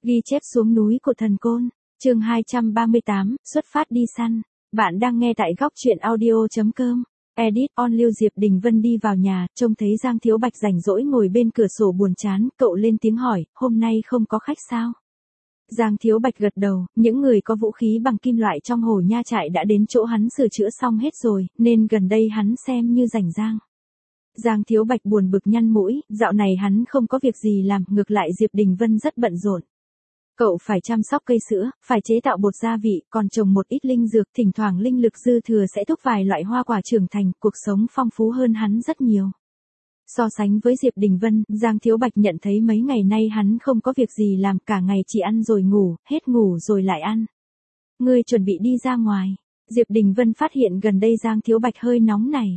Ghi chép xuống núi của thần côn, chương 238, xuất phát đi săn. Bạn đang nghe tại góc truyện audio.com. Edit on. Lưu Diệp Đình Vân đi vào nhà, trông thấy Giang Thiếu Bạch rảnh rỗi ngồi bên cửa sổ buồn chán, cậu lên tiếng hỏi, hôm nay không có khách sao? Giang Thiếu Bạch gật đầu, những người có vũ khí bằng kim loại trong Hồ Nha trại đã đến chỗ hắn sửa chữa xong hết rồi, nên gần đây hắn xem như rảnh rang. Giang Thiếu Bạch buồn bực nhăn mũi, dạo này hắn không có việc gì làm, ngược lại Diệp Đình Vân rất bận rộn. Cậu phải chăm sóc cây sữa, phải chế tạo bột gia vị, còn trồng một ít linh dược, thỉnh thoảng linh lực dư thừa sẽ thúc vài loại hoa quả trưởng thành, cuộc sống phong phú hơn hắn rất nhiều. So sánh với Diệp Đình Vân, Giang Thiếu Bạch nhận thấy mấy ngày nay hắn không có việc gì làm, cả ngày chỉ ăn rồi ngủ, hết ngủ rồi lại ăn. Ngươi chuẩn bị đi ra ngoài. Diệp Đình Vân phát hiện gần đây Giang Thiếu Bạch hơi nóng này.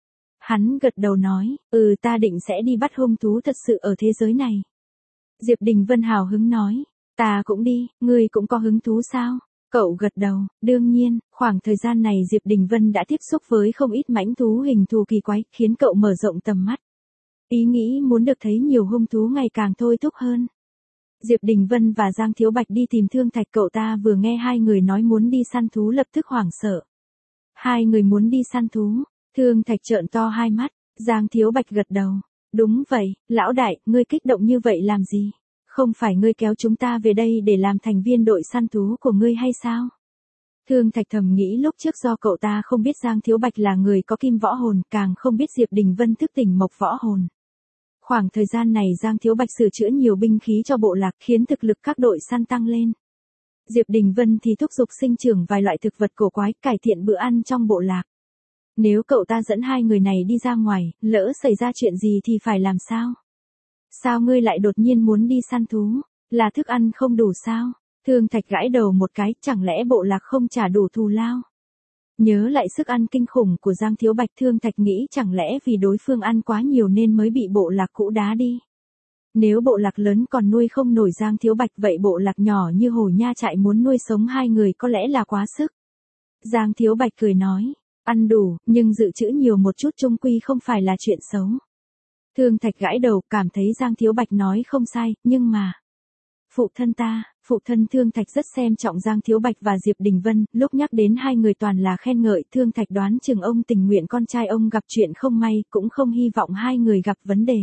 Hắn gật đầu nói, ta định sẽ đi bắt hung thú thật sự ở thế giới này. Diệp Đình Vân hào hứng nói, ta cũng đi, ngươi cũng có hứng thú sao? Cậu gật đầu, đương nhiên, khoảng thời gian này Diệp Đình Vân đã tiếp xúc với không ít mãnh thú hình thù kỳ quái, khiến cậu mở rộng tầm mắt. Ý nghĩ muốn được thấy nhiều hung thú ngày càng thôi thúc hơn. Diệp Đình Vân và Giang Thiếu Bạch đi tìm Thương Thạch, cậu ta vừa nghe hai người nói muốn đi săn thú lập tức hoảng sợ. Hai người muốn đi săn thú, Thương Thạch trợn to hai mắt, Giang Thiếu Bạch gật đầu. Đúng vậy, lão đại, ngươi kích động như vậy làm gì? Không phải ngươi kéo chúng ta về đây để làm thành viên đội săn thú của ngươi hay sao? Thương Thạch thầm nghĩ lúc trước do cậu ta không biết Giang Thiếu Bạch là người có kim võ hồn, càng không biết Diệp Đình Vân thức tỉnh mộc võ hồn. Khoảng thời gian này Giang Thiếu Bạch sửa chữa nhiều binh khí cho bộ lạc khiến thực lực các đội săn tăng lên. Diệp Đình Vân thì thúc giục sinh trưởng vài loại thực vật cổ quái, cải thiện bữa ăn trong bộ lạc. Nếu cậu ta dẫn hai người này đi ra ngoài, lỡ xảy ra chuyện gì thì phải làm sao? Sao ngươi lại đột nhiên muốn đi săn thú? Là thức ăn không đủ sao? Thương Thạch gãi đầu một cái, chẳng lẽ bộ lạc không trả đủ thù lao? Nhớ lại sức ăn kinh khủng của Giang Thiếu Bạch, Thương Thạch nghĩ chẳng lẽ vì đối phương ăn quá nhiều nên mới bị bộ lạc cũ đá đi. Nếu bộ lạc lớn còn nuôi không nổi Giang Thiếu Bạch, vậy bộ lạc nhỏ như Hồ Nha trại muốn nuôi sống hai người có lẽ là quá sức. Giang Thiếu Bạch cười nói, ăn đủ, nhưng dự trữ nhiều một chút chung quy không phải là chuyện xấu. Thương Thạch gãi đầu, cảm thấy Giang Thiếu Bạch nói không sai, nhưng mà... Phụ thân Thương Thạch rất xem trọng Giang Thiếu Bạch và Diệp Đình Vân, lúc nhắc đến hai người toàn là khen ngợi, Thương Thạch đoán chừng ông tình nguyện con trai ông gặp chuyện không may, cũng không hy vọng hai người gặp vấn đề.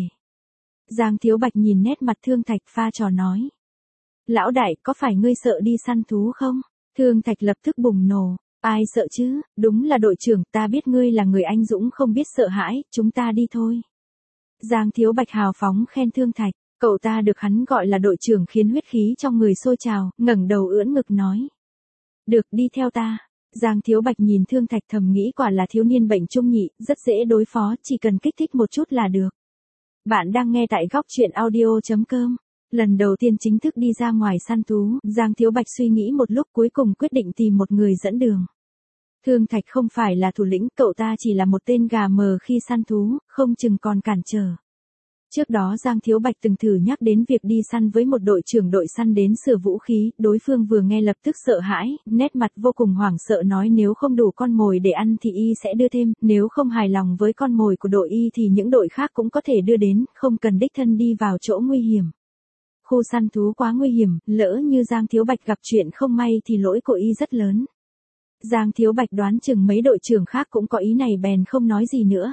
Giang Thiếu Bạch nhìn nét mặt Thương Thạch pha trò nói. Lão đại, có phải ngươi sợ đi săn thú không? Thương Thạch lập tức bùng nổ. Ai sợ chứ, đúng là đội trưởng, ta biết ngươi là người anh dũng không biết sợ hãi, chúng ta đi thôi. Giang Thiếu Bạch hào phóng khen Thương Thạch, cậu ta được hắn gọi là đội trưởng khiến huyết khí trong người sôi trào, ngẩng đầu ưỡn ngực nói. Được, đi theo ta. Giang Thiếu Bạch nhìn Thương Thạch thầm nghĩ quả là thiếu niên bệnh trung nhị, rất dễ đối phó, chỉ cần kích thích một chút là được. Bạn đang nghe tại góc truyện audio.com. Lần đầu tiên chính thức đi ra ngoài săn thú, Giang Thiếu Bạch suy nghĩ một lúc cuối cùng quyết định tìm một người dẫn đường. Thương Thạch không phải là thủ lĩnh, cậu ta chỉ là một tên gà mờ khi săn thú, không chừng còn cản trở. Trước đó Giang Thiếu Bạch từng thử nhắc đến việc đi săn với một đội trưởng đội săn đến sửa vũ khí, đối phương vừa nghe lập tức sợ hãi, nét mặt vô cùng hoảng sợ nói nếu không đủ con mồi để ăn thì y sẽ đưa thêm, nếu không hài lòng với con mồi của đội y thì những đội khác cũng có thể đưa đến, không cần đích thân đi vào chỗ nguy hiểm. Khu săn thú quá nguy hiểm, lỡ như Giang Thiếu Bạch gặp chuyện không may thì lỗi của y rất lớn. Giang Thiếu Bạch đoán chừng mấy đội trưởng khác cũng có ý này bèn không nói gì nữa.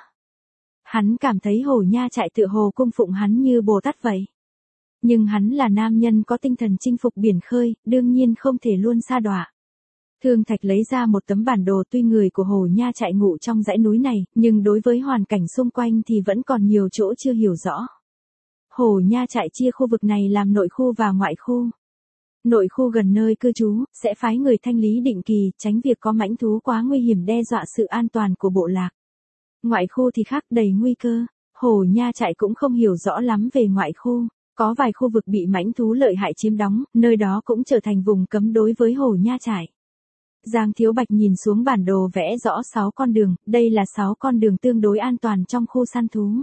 Hắn cảm thấy Hồ Nha trại tựa hồ cung phụng hắn như Bồ Tát vậy. Nhưng hắn là nam nhân có tinh thần chinh phục biển khơi, đương nhiên không thể luôn sa đọa. Thương Thạch lấy ra một tấm bản đồ, tuy người của Hồ Nha trại ngụ trong dãy núi này, nhưng đối với hoàn cảnh xung quanh thì vẫn còn nhiều chỗ chưa hiểu rõ. Hồ Nha trại chia khu vực này làm nội khu và ngoại khu. Nội khu gần nơi cư trú, sẽ phái người thanh lý định kỳ, tránh việc có mãnh thú quá nguy hiểm đe dọa sự an toàn của bộ lạc. Ngoại khu thì khác, đầy nguy cơ. Hồ Nha trại cũng không hiểu rõ lắm về ngoại khu. Có vài khu vực bị mãnh thú lợi hại chiếm đóng, nơi đó cũng trở thành vùng cấm đối với Hồ Nha trại. Giang Thiếu Bạch nhìn xuống bản đồ vẽ rõ 6 con đường, đây là 6 con đường tương đối an toàn trong khu săn thú.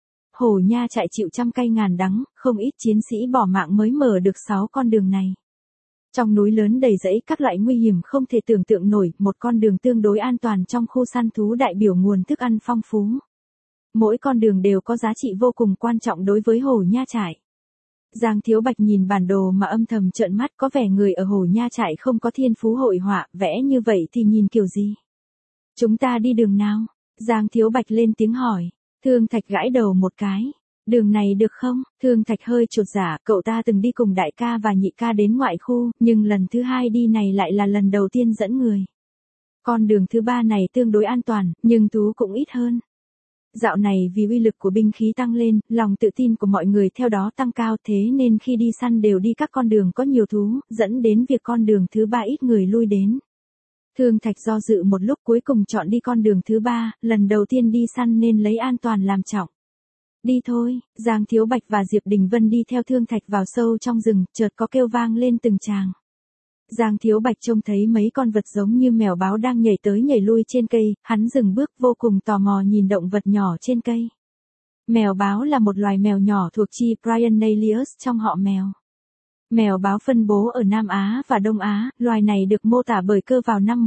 Hồ Nha trại chịu trăm cay ngàn đắng, không ít chiến sĩ bỏ mạng mới mở được 6 con đường này. Trong núi lớn đầy rẫy các loại nguy hiểm không thể tưởng tượng nổi, một con đường tương đối an toàn trong khu săn thú đại biểu nguồn thức ăn phong phú. Mỗi con đường đều có giá trị vô cùng quan trọng đối với Hồ Nha trại. Giang Thiếu Bạch nhìn bản đồ mà âm thầm trợn mắt, có vẻ người ở Hồ Nha Trại không có thiên phú hội họa, vẽ như vậy thì nhìn kiểu gì? Chúng ta đi đường nào? Giang Thiếu Bạch lên tiếng hỏi. Thương Thạch gãi đầu một cái. Đường này được không? Thương Thạch hơi chột dạ, cậu ta từng đi cùng đại ca và nhị ca đến ngoại khu, nhưng lần thứ hai đi này lại là lần đầu tiên dẫn người. Con đường thứ ba này tương đối an toàn, nhưng thú cũng ít hơn. Dạo này vì uy lực của binh khí tăng lên, lòng tự tin của mọi người theo đó tăng cao, thế nên khi đi săn đều đi các con đường có nhiều thú, dẫn đến việc con đường thứ ba ít người lui đến. Thương Thạch do dự một lúc cuối cùng chọn đi con đường thứ ba, lần đầu tiên đi săn nên lấy an toàn làm trọng. Đi thôi, Giang Thiếu Bạch và Diệp Đình Vân đi theo Thương Thạch vào sâu trong rừng, chợt có kêu vang lên từng tràng. Giang Thiếu Bạch trông thấy mấy con vật giống như mèo báo đang nhảy tới nhảy lui trên cây, hắn dừng bước vô cùng tò mò nhìn động vật nhỏ trên cây. Mèo báo là một loài mèo nhỏ thuộc chi Prianalius trong họ mèo. Mèo báo phân bố ở Nam Á và Đông Á, loài này được mô tả bởi Cơ vào năm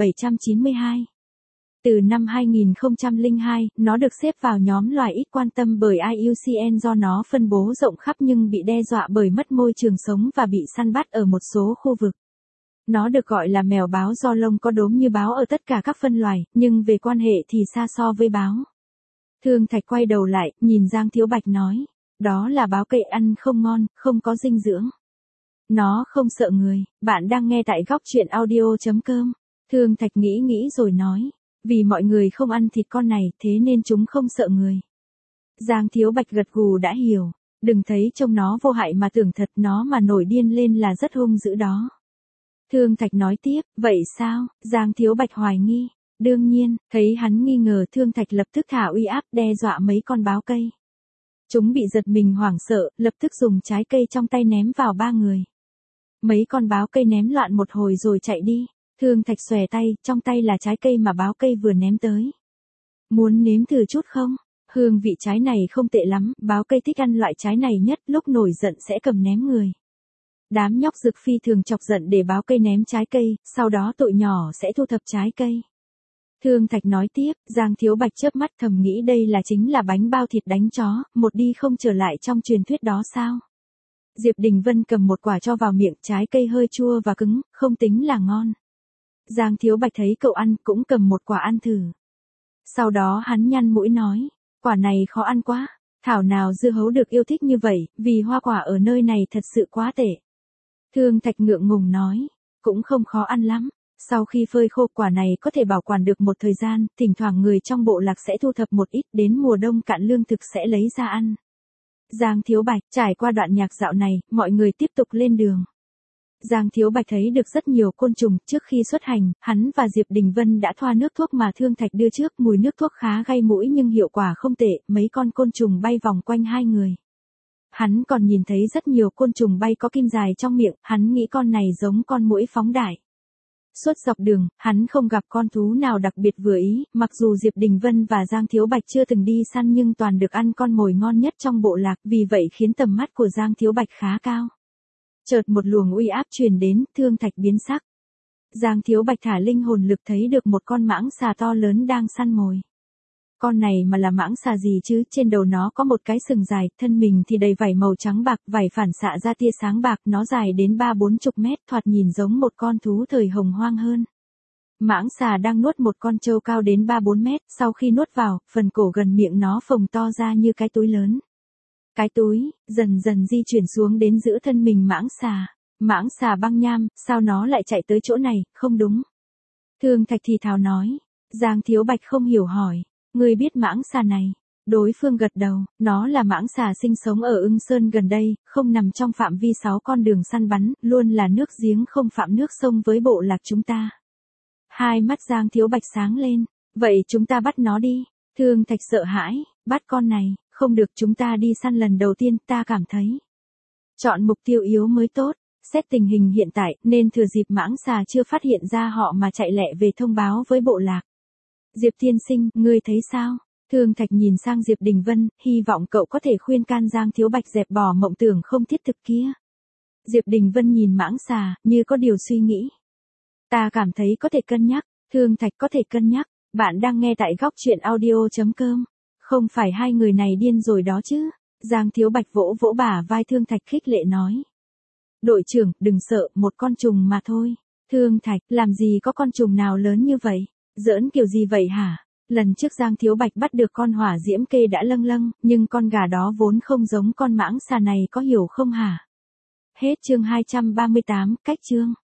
1792. Từ năm 2002, nó được xếp vào nhóm loài ít quan tâm bởi IUCN do nó phân bố rộng khắp nhưng bị đe dọa bởi mất môi trường sống và bị săn bắt ở một số khu vực. Nó được gọi là mèo báo do lông có đốm như báo ở tất cả các phân loài, nhưng về quan hệ thì xa so với báo. Thương Thạch quay đầu lại, nhìn Giang Thiếu Bạch nói, đó là báo cây ăn không ngon, không có dinh dưỡng. Nó không sợ người, bạn đang nghe tại góc truyện audio.com. Thương Thạch nghĩ rồi nói, vì mọi người không ăn thịt con này thế nên chúng không sợ người. Giang Thiếu Bạch gật gù đã hiểu, đừng thấy trông nó vô hại mà tưởng thật, nó mà nổi điên lên là rất hung dữ đó. Thương Thạch nói tiếp, vậy sao? Giang Thiếu Bạch hoài nghi. Đương nhiên, thấy hắn nghi ngờ Thương Thạch lập tức thả uy áp đe dọa mấy con báo cây. Chúng bị giật mình hoảng sợ, lập tức dùng trái cây trong tay ném vào ba người. Mấy con báo cây ném loạn một hồi rồi chạy đi. Thương Thạch xòe tay, trong tay là trái cây mà báo cây vừa ném tới. Muốn nếm thử chút không? Hương vị trái này không tệ lắm, báo cây thích ăn loại trái này nhất, lúc nổi giận sẽ cầm ném người. Đám nhóc Dực phi thường chọc giận để báo cây ném trái cây, sau đó tụi nhỏ sẽ thu thập trái cây. Thương Thạch nói tiếp, Giang Thiếu Bạch chớp mắt thầm nghĩ đây là chính là bánh bao thịt đánh chó, một đi không trở lại trong truyền thuyết đó sao? Diệp Đình Vân cầm một quả cho vào miệng, trái cây hơi chua và cứng, không tính là ngon. Giang Thiếu Bạch thấy cậu ăn cũng cầm một quả ăn thử. Sau đó hắn nhăn mũi nói, quả này khó ăn quá, thảo nào dưa hấu được yêu thích như vậy, vì hoa quả ở nơi này thật sự quá tệ. Thương Thạch ngượng ngùng nói, cũng không khó ăn lắm. Sau khi phơi khô quả này có thể bảo quản được một thời gian, thỉnh thoảng người trong bộ lạc sẽ thu thập một ít, đến mùa đông cạn lương thực sẽ lấy ra ăn. Giang Thiếu Bạch, trải qua đoạn nhạc dạo này, mọi người tiếp tục lên đường. Giang Thiếu Bạch thấy được rất nhiều côn trùng, trước khi xuất hành, hắn và Diệp Đình Vân đã thoa nước thuốc mà Thương Thạch đưa trước, mùi nước thuốc khá gây mũi nhưng hiệu quả không tệ, mấy con côn trùng bay vòng quanh hai người. Hắn còn nhìn thấy rất nhiều côn trùng bay có kim dài trong miệng, hắn nghĩ con này giống con muỗi phóng đại. Suốt dọc đường, hắn không gặp con thú nào đặc biệt vừa ý, mặc dù Diệp Đình Vân và Giang Thiếu Bạch chưa từng đi săn nhưng toàn được ăn con mồi ngon nhất trong bộ lạc, vì vậy khiến tầm mắt của Giang Thiếu Bạch khá cao. Chợt một luồng uy áp truyền đến, Thương Thạch biến sắc. Giang Thiếu Bạch thả linh hồn lực thấy được một con mãng xà to lớn đang săn mồi. Con này mà là mãng xà gì chứ, trên đầu nó có một cái sừng dài, thân mình thì đầy vảy màu trắng bạc, vảy phản xạ ra tia sáng bạc, nó dài đến 30-40 mét, thoạt nhìn giống một con thú thời hồng hoang hơn. Mãng xà đang nuốt một con trâu cao đến 3-4 mét, sau khi nuốt vào, phần cổ gần miệng nó phồng to ra như cái túi lớn. Cái túi, dần dần di chuyển xuống đến giữa thân mình mãng xà. Mãng xà băng nham, sao nó lại chạy tới chỗ này, không đúng. Thương Thạch thì thào nói. Giang Thiếu Bạch không hiểu hỏi. Ngươi biết mãng xà này? Đối phương gật đầu, nó là mãng xà sinh sống ở Ưng Sơn gần đây, không nằm trong phạm vi 6 con đường săn bắn, luôn là nước giếng không phạm nước sông với bộ lạc chúng ta. Hai mắt Giang Thiếu Bạch sáng lên, vậy chúng ta bắt nó đi. Thương Thạch sợ hãi, bắt con này, không được, chúng ta đi săn lần đầu tiên, ta cảm thấy. Chọn mục tiêu yếu mới tốt, xét tình hình hiện tại, nên thừa dịp mãng xà chưa phát hiện ra họ mà chạy lẹ về thông báo với bộ lạc. Diệp tiên sinh, ngươi thấy sao? Thương Thạch nhìn sang Diệp Đình Vân, hy vọng cậu có thể khuyên can Giang Thiếu Bạch dẹp bỏ mộng tưởng không thiết thực kia. Diệp Đình Vân nhìn mãng xà, như có điều suy nghĩ. Ta cảm thấy có thể cân nhắc, Thương Thạch có thể cân nhắc, bạn đang nghe tại góc truyện audio.com. Không phải hai người này điên rồi đó chứ? Giang Thiếu Bạch vỗ vỗ bả vai Thương Thạch khích lệ nói. Đội trưởng, đừng sợ, một con trùng mà thôi. Thương Thạch, làm gì có con trùng nào lớn như vậy? Giỡn kiểu gì vậy hả? Lần trước Giang Thiếu Bạch bắt được con hỏa diễm kê đã lâng lâng, nhưng con gà đó vốn không giống con mãng xà này, có hiểu không hả? Hết chương 238, cách chương.